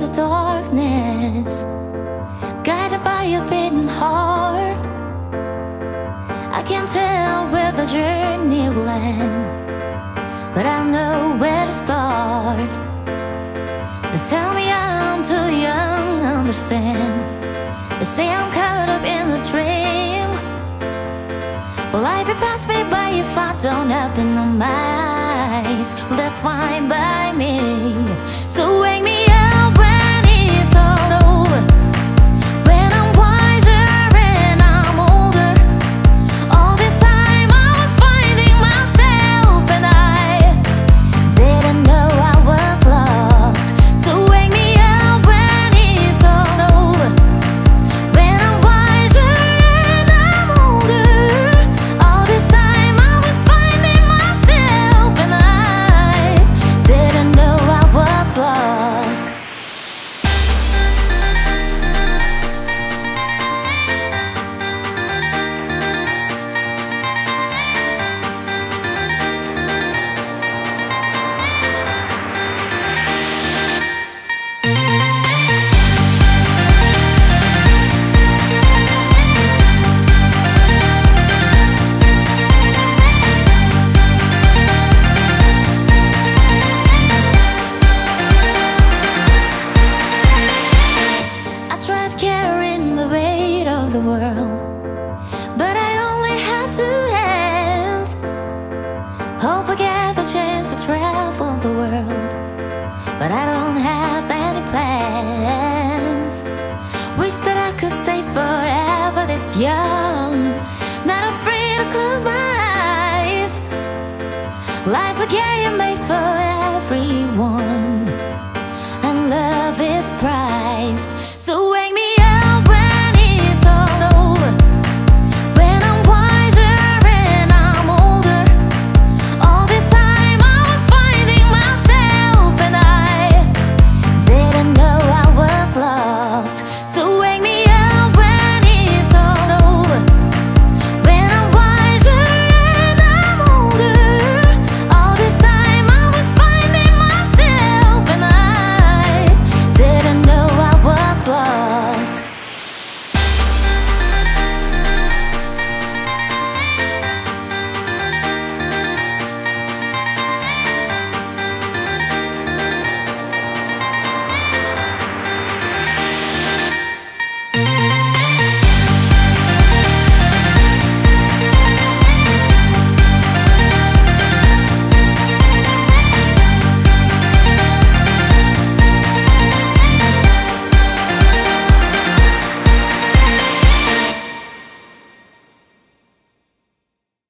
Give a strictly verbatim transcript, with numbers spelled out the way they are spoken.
the darkness, guided by a beating heart. I can't tell where the journey will end, but I know where to start. They tell me I'm too young to understand. They say I'm caught up in the dream. Well, life will pass me by if I don't open my eyes. Well, that's fine by me. So wake me up when it's all over, when I'm wiser and I'm older. All this time I was finding myself and I didn't know I was lost. So wake me up when it's all over, when I'm wiser and I'm older. All this time I was finding myself and I didn't know I was lost. I tried carrying the weight of the world, but I only have two hands. Hope I get the chance to travel the world, but I don't have any plans. Wish that I could stay forever this young.